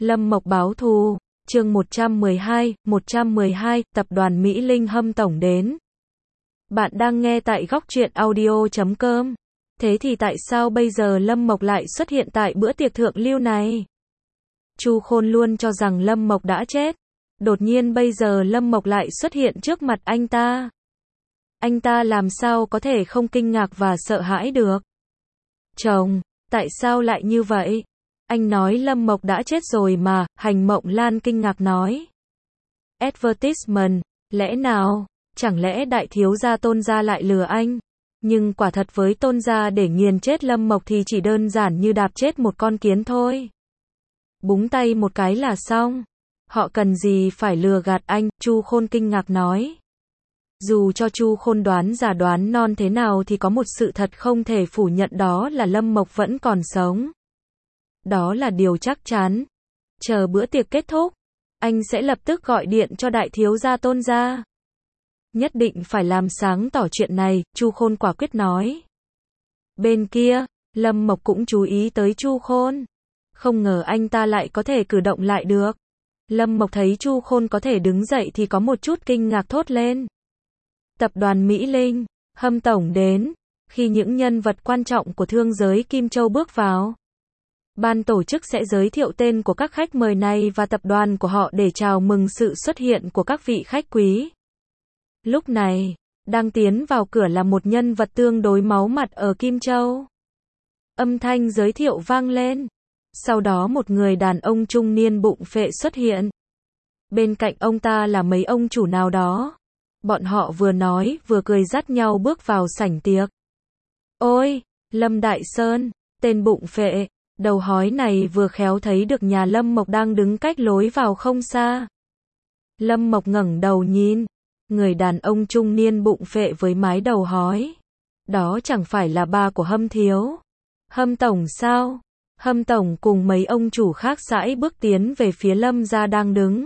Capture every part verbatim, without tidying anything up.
Lâm Mộc báo thù, chương một trăm mười hai, một trăm mười hai, tập đoàn Mỹ Linh Hâm tổng đến. Bạn đang nghe tại góc truyện audio chấm com. Thế thì tại sao bây giờ Lâm Mộc lại xuất hiện tại bữa tiệc thượng lưu này? Chu Khôn luôn cho rằng Lâm Mộc đã chết. Đột nhiên bây giờ Lâm Mộc lại xuất hiện trước mặt anh ta. Anh ta làm sao có thể không kinh ngạc và sợ hãi được? Chồng, tại sao lại như vậy? Anh nói Lâm Mộc đã chết rồi mà, Hành Mộng Lan kinh ngạc nói. Advertisement, lẽ nào, chẳng lẽ đại thiếu gia Tôn gia lại lừa anh? Nhưng quả thật với Tôn gia để nghiền chết Lâm Mộc thì chỉ đơn giản như đạp chết một con kiến thôi. Búng tay một cái là xong. Họ cần gì phải lừa gạt anh, Chu Khôn kinh ngạc nói. Dù cho Chu Khôn đoán giả đoán non thế nào thì có một sự thật không thể phủ nhận, đó là Lâm Mộc vẫn còn sống. Đó là điều chắc chắn. Chờ bữa tiệc kết thúc, anh sẽ lập tức gọi điện cho đại thiếu gia Tôn gia. Nhất định phải làm sáng tỏ chuyện này, Chu Khôn quả quyết nói. Bên kia, Lâm Mộc cũng chú ý tới Chu Khôn. Không ngờ anh ta lại có thể cử động lại được. Lâm Mộc thấy Chu Khôn có thể đứng dậy thì có một chút kinh ngạc thốt lên. Tập đoàn Mỹ Linh, Hâm tổng đến. Khi những nhân vật quan trọng của thương giới Kim Châu bước vào, ban tổ chức sẽ giới thiệu tên của các khách mời này và tập đoàn của họ để chào mừng sự xuất hiện của các vị khách quý. Lúc này, đang tiến vào cửa là một nhân vật tương đối máu mặt ở Kim Châu. Âm thanh giới thiệu vang lên. Sau đó một người đàn ông trung niên bụng phệ xuất hiện. Bên cạnh ông ta là mấy ông chủ nào đó. Bọn họ vừa nói vừa cười dắt nhau bước vào sảnh tiệc. Ôi, Lâm Đại Sơn, tên bụng phệ, đầu hói này vừa khéo thấy được nhà Lâm Mộc đang đứng cách lối vào không xa. Lâm Mộc ngẩng đầu nhìn, người đàn ông trung niên bụng phệ với mái đầu hói. Đó chẳng phải là ba của Hâm thiếu. Hâm tổng sao? Hâm tổng cùng mấy ông chủ khác sải bước tiến về phía Lâm gia đang đứng.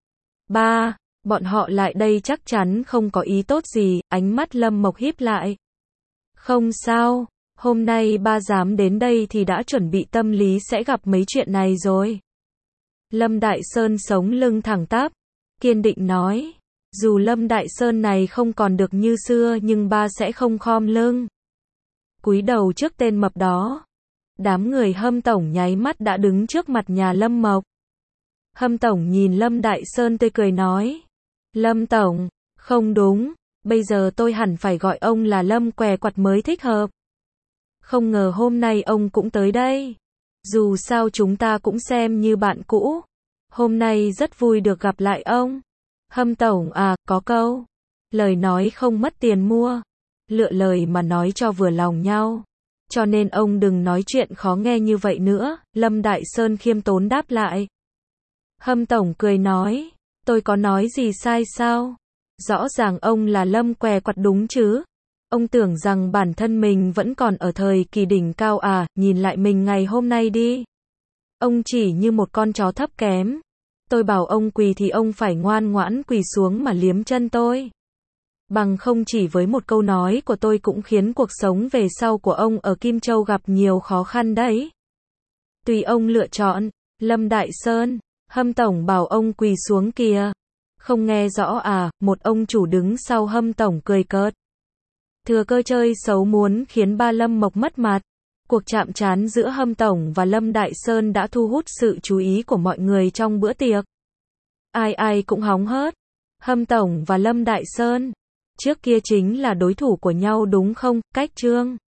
Ba, bọn họ lại đây chắc chắn không có ý tốt gì, ánh mắt Lâm Mộc híp lại. Không sao, hôm nay ba dám đến đây thì đã chuẩn bị tâm lý sẽ gặp mấy chuyện này rồi. Lâm Đại Sơn sống lưng thẳng tắp, kiên định nói. Dù Lâm Đại Sơn này không còn được như xưa nhưng ba sẽ không khom lưng. Cúi đầu trước tên mập đó. Đám người Hâm tổng nháy mắt đã đứng trước mặt nhà Lâm Mộc. Hâm tổng nhìn Lâm Đại Sơn tươi cười nói. Lâm tổng, không đúng, bây giờ tôi hẳn phải gọi ông là Lâm què quặt mới thích hợp. Không ngờ hôm nay ông cũng tới đây. Dù sao chúng ta cũng xem như bạn cũ. Hôm nay rất vui được gặp lại ông. Hâm tổng à, có câu. Lời nói không mất tiền mua. Lựa lời mà nói cho vừa lòng nhau. Cho nên ông đừng nói chuyện khó nghe như vậy nữa, Lâm Đại Sơn khiêm tốn đáp lại. Hâm tổng cười nói, tôi có nói gì sai sao? Rõ ràng ông là Lâm què quặt đúng chứ? Ông tưởng rằng bản thân mình vẫn còn ở thời kỳ đỉnh cao à, nhìn lại mình ngày hôm nay đi. Ông chỉ như một con chó thấp kém. Tôi bảo ông quỳ thì ông phải ngoan ngoãn quỳ xuống mà liếm chân tôi. Bằng không chỉ với một câu nói của tôi cũng khiến cuộc sống về sau của ông ở Kim Châu gặp nhiều khó khăn đấy. Tùy ông lựa chọn, Lâm Đại Sơn, Hâm tổng bảo ông quỳ xuống kìa. Không nghe rõ à, một ông chủ đứng sau Hâm tổng cười cợt. Thừa cơ chơi xấu muốn khiến ba Lâm Mộc mất mặt. Cuộc chạm trán giữa Hâm tổng và Lâm Đại Sơn đã thu hút sự chú ý của mọi người trong bữa tiệc. Ai ai cũng hóng hớt. Hâm tổng và Lâm Đại Sơn trước kia chính là đối thủ của nhau đúng không? Cách Trương